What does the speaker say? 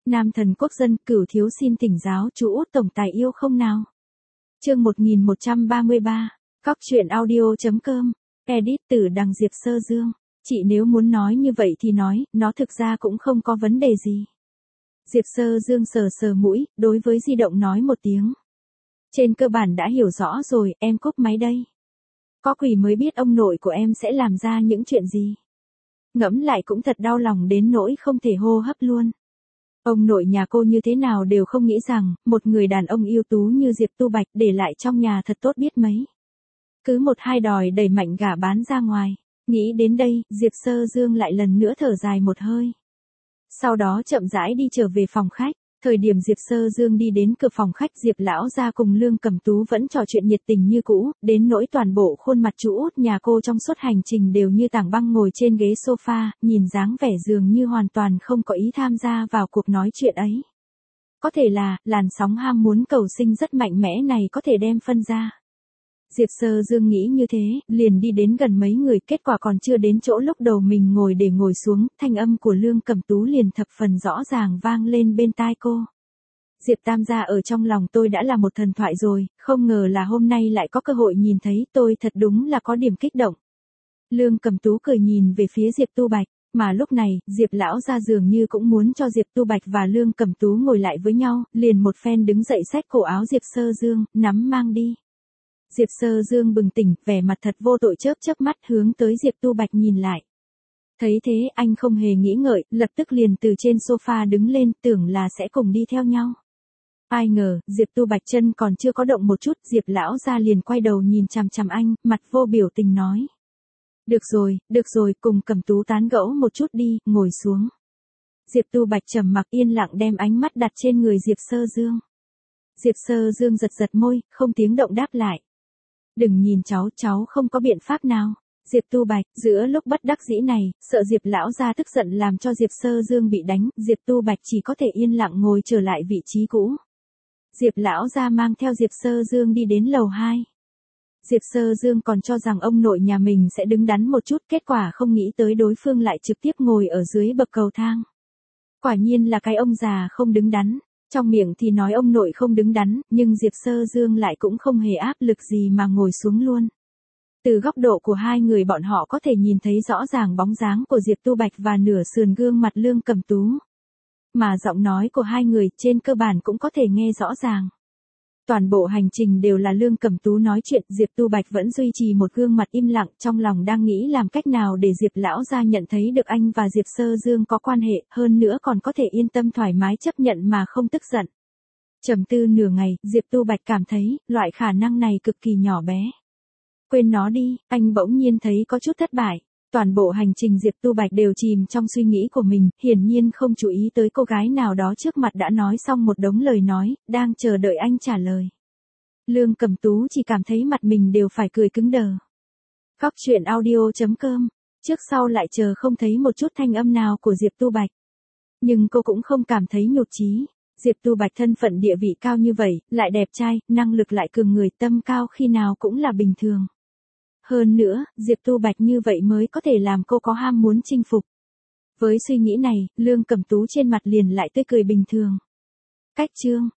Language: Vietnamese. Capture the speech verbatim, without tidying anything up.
Nam thần quốc dân, Cửu thiếu xin thỉnh giáo chú út tổng tài yêu không nào. Chương một nghìn một trăm ba mươi ba, Cóc truyện audio chấm com, edit từ đằng Diệp Sơ Dương. Chị nếu muốn nói như vậy thì nói, nó thực ra cũng không có vấn đề gì. Diệp Sơ Dương sờ sờ mũi, đối với di động nói một tiếng. Trên cơ bản đã hiểu rõ rồi, em cúp máy đây. Có quỷ mới biết ông nội của em sẽ làm ra những chuyện gì. Ngẫm lại cũng thật đau lòng đến nỗi không thể hô hấp luôn. Ông nội nhà cô như thế nào đều không nghĩ rằng, một người đàn ông ưu tú như Diệp Tu Bạch để lại trong nhà thật tốt biết mấy. Cứ một hai đòi đẩy mạnh gả bán ra ngoài. Nghĩ đến đây, Diệp Sơ Dương lại lần nữa thở dài một hơi. Sau đó chậm rãi đi trở về phòng khách. Thời điểm Diệp Sơ Dương đi đến cửa phòng khách, Diệp lão gia cùng Lương Cẩm Tú vẫn trò chuyện nhiệt tình như cũ, đến nỗi toàn bộ khuôn mặt chú út nhà cô trong suốt hành trình đều như tảng băng ngồi trên ghế sofa, nhìn dáng vẻ dường như hoàn toàn không có ý tham gia vào cuộc nói chuyện ấy. Có thể là, làn sóng ham muốn cầu sinh rất mạnh mẽ này có thể đem phân ra. Diệp Sơ Dương nghĩ như thế, liền đi đến gần mấy người, kết quả còn chưa đến chỗ lúc đầu mình ngồi để ngồi xuống, thanh âm của Lương Cẩm Tú liền thập phần rõ ràng vang lên bên tai cô. Diệp Tam gia ở trong lòng tôi đã là một thần thoại rồi, không ngờ là hôm nay lại có cơ hội nhìn thấy, tôi thật đúng là có điểm kích động. Lương Cẩm Tú cười nhìn về phía Diệp Tu Bạch, mà lúc này, Diệp lão gia dường như cũng muốn cho Diệp Tu Bạch và Lương Cẩm Tú ngồi lại với nhau, liền một phen đứng dậy xách cổ áo Diệp Sơ Dương, nắm mang đi. Diệp Sơ Dương bừng tỉnh, vẻ mặt thật vô tội chớp chớp mắt hướng tới Diệp Tu Bạch nhìn lại. Thấy thế anh không hề nghĩ ngợi, lập tức liền từ trên sofa đứng lên, tưởng là sẽ cùng đi theo nhau. Ai ngờ, Diệp Tu Bạch chân còn chưa có động một chút, Diệp lão gia liền quay đầu nhìn chằm chằm anh, mặt vô biểu tình nói. Được rồi, được rồi, cùng Cẩm Tú tán gẫu một chút đi, ngồi xuống. Diệp Tu Bạch trầm mặc yên lặng đem ánh mắt đặt trên người Diệp Sơ Dương. Diệp Sơ Dương giật giật môi, không tiếng động đáp lại. Đừng nhìn cháu, cháu không có biện pháp nào. Diệp Tu Bạch, giữa lúc bất đắc dĩ này, sợ Diệp lão gia tức giận làm cho Diệp Sơ Dương bị đánh, Diệp Tu Bạch chỉ có thể yên lặng ngồi trở lại vị trí cũ. Diệp lão gia mang theo Diệp Sơ Dương đi đến lầu hai. Diệp Sơ Dương còn cho rằng ông nội nhà mình sẽ đứng đắn một chút, kết quả không nghĩ tới đối phương lại trực tiếp ngồi ở dưới bậc cầu thang. Quả nhiên là cái ông già không đứng đắn. Trong miệng thì nói ông nội không đứng đắn, nhưng Diệp Sơ Dương lại cũng không hề áp lực gì mà ngồi xuống luôn. Từ góc độ của hai người bọn họ có thể nhìn thấy rõ ràng bóng dáng của Diệp Tu Bạch và nửa sườn gương mặt Lương Cẩm Tú. Mà giọng nói của hai người trên cơ bản cũng có thể nghe rõ ràng. Toàn bộ hành trình đều là Lương Cẩm Tú nói chuyện, Diệp Tu Bạch vẫn duy trì một gương mặt im lặng, trong lòng đang nghĩ làm cách nào để Diệp lão gia nhận thấy được anh và Diệp Sơ Dương có quan hệ, hơn nữa còn có thể yên tâm thoải mái chấp nhận mà không tức giận. Trầm tư nửa ngày, Diệp Tu Bạch cảm thấy, loại khả năng này cực kỳ nhỏ bé. Quên nó đi, anh bỗng nhiên thấy có chút thất bại. Toàn bộ hành trình Diệp Tu Bạch đều chìm trong suy nghĩ của mình, hiển nhiên không chú ý tới cô gái nào đó trước mặt đã nói xong một đống lời nói, đang chờ đợi anh trả lời. Lương Cẩm Tú chỉ cảm thấy mặt mình đều phải cười cứng đờ. Cóc truyện audio chấm com, trước sau lại chờ không thấy một chút thanh âm nào của Diệp Tu Bạch. Nhưng cô cũng không cảm thấy nhụt chí. Diệp Tu Bạch thân phận địa vị cao như vậy, lại đẹp trai, năng lực lại cường người, tâm cao khi nào cũng là bình thường. Hơn nữa, Diệp Tu Bạch như vậy mới có thể làm cô có ham muốn chinh phục. Với suy nghĩ này, Lương Cẩm Tú trên mặt liền lại tươi cười bình thường. Cách chương